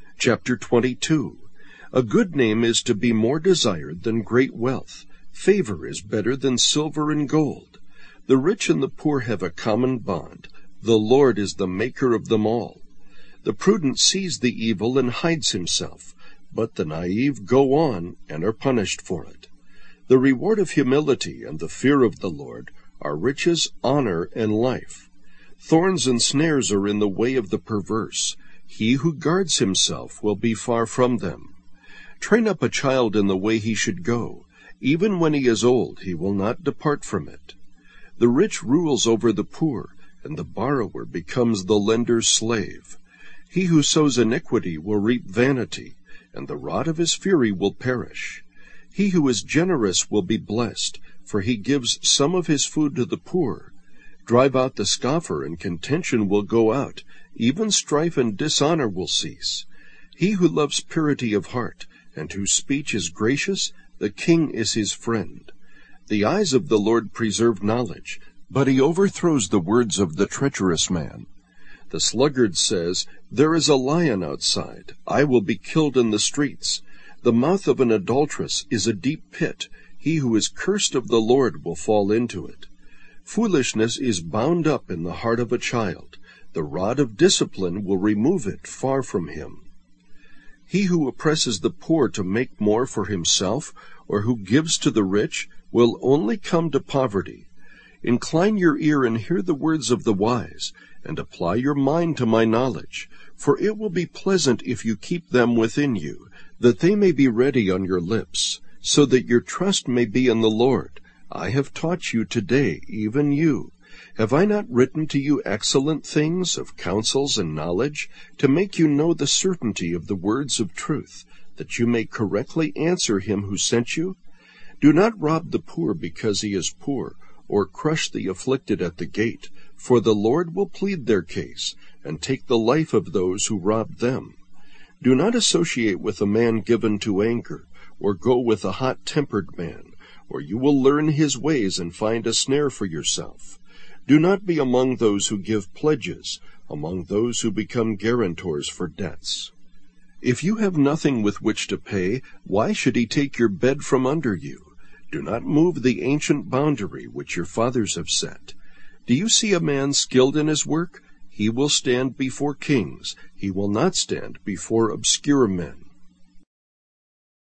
Chapter 22. A good name is to be more desired than great wealth. Favor is better than silver and gold. The rich and the poor have a common bond. The Lord is the maker of them all. The prudent sees the evil and hides himself, but the naive go on and are punished for it. The reward of humility and the fear of the Lord are riches, honor, and life. Thorns and snares are in the way of the perverse. He who guards himself will be far from them. Train up a child in the way he should go. Even when he is old, he will not depart from it. The rich rules over the poor, and the borrower becomes the lender's slave. He who sows iniquity will reap vanity, and the rod of his fury will perish. He who is generous will be blessed, for he gives some of his food to the poor. Drive out the scoffer, and contention will go out. Even strife and dishonor will cease. He who loves purity of heart, and whose speech is gracious, the king is his friend. The eyes of the Lord preserve knowledge, but he overthrows the words of the treacherous man. The sluggard says, "There is a lion outside. I will be killed in the streets." The mouth of an adulteress is a deep pit. He who is cursed of the Lord will fall into it. Foolishness is bound up in the heart of a child. The rod of discipline will remove it far from him. He who oppresses the poor to make more for himself, or who gives to the rich, will only come to poverty. Incline your ear and hear the words of the wise, and apply your mind to my knowledge, for it will be pleasant if you keep them within you, that they may be ready on your lips, so that your trust may be in the Lord. I have taught you today, even you. Have I not written to you excellent things of counsels and knowledge, to make you know the certainty of the words of truth, that you may correctly answer him who sent you? Do not rob the poor because he is poor, or crush the afflicted at the gate, for the Lord will plead their case, and take the life of those who rob them. Do not associate with a man given to anger, or go with a hot-tempered man, or you will learn his ways and find a snare for yourself. Do not be among those who give pledges, among those who become guarantors for debts. If you have nothing with which to pay, why should he take your bed from under you? Do not move the ancient boundary which your fathers have set. Do you see a man skilled in his work? He will stand before kings. He will not stand before obscure men.